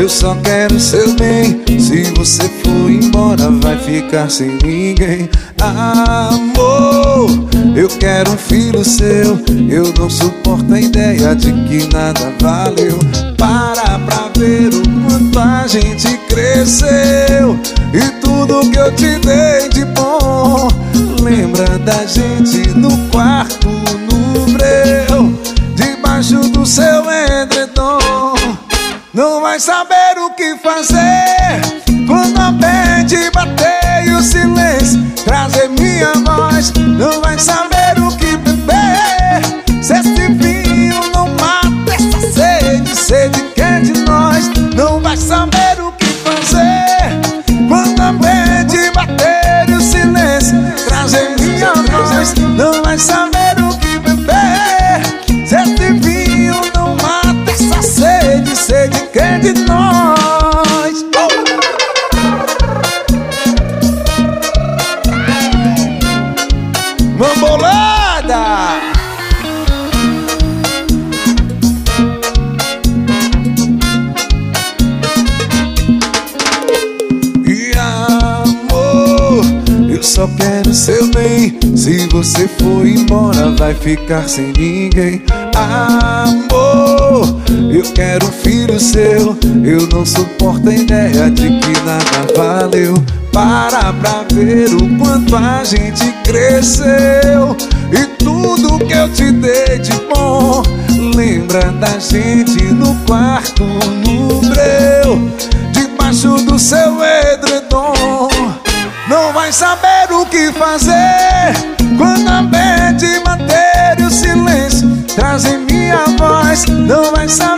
só quero seu bem. Se você for embora, vai ficar sem ninguém. Amor, eu quero um filho seu. Eu não suporto a ideia de que nada valeu. Para pra ver o quanto a gente cresceu e tudo que eu te dei de bom. Lembra da gente no quarto, no breu, debaixo do seu edredom. Não vai saber o que fazer quando a mente bater e o silêncio trazer minha voz. Não vai saber o que beber se este vinho não mata essa sede. Sede que é de nós. Não vai saber o que fazer quando a mente bater e o silêncio trazer minha voz. Não vai saber o que beber se este vinho não mata essa sede. Sede que é de nós. Mambolada! E amor, eu só quero seu bem. Se você for embora, vai ficar sem ninguém. Amor, eu quero um filho seu. Eu não suporto a ideia de que nada valeu. Para pra ver o quanto a gente cresceu e tudo que eu te dei de bom. Lembra da gente no quarto, no breu, debaixo do seu edredom. Não vai saber o que fazer quando a mente bater e o silêncio trazer minha voz. Não vai saber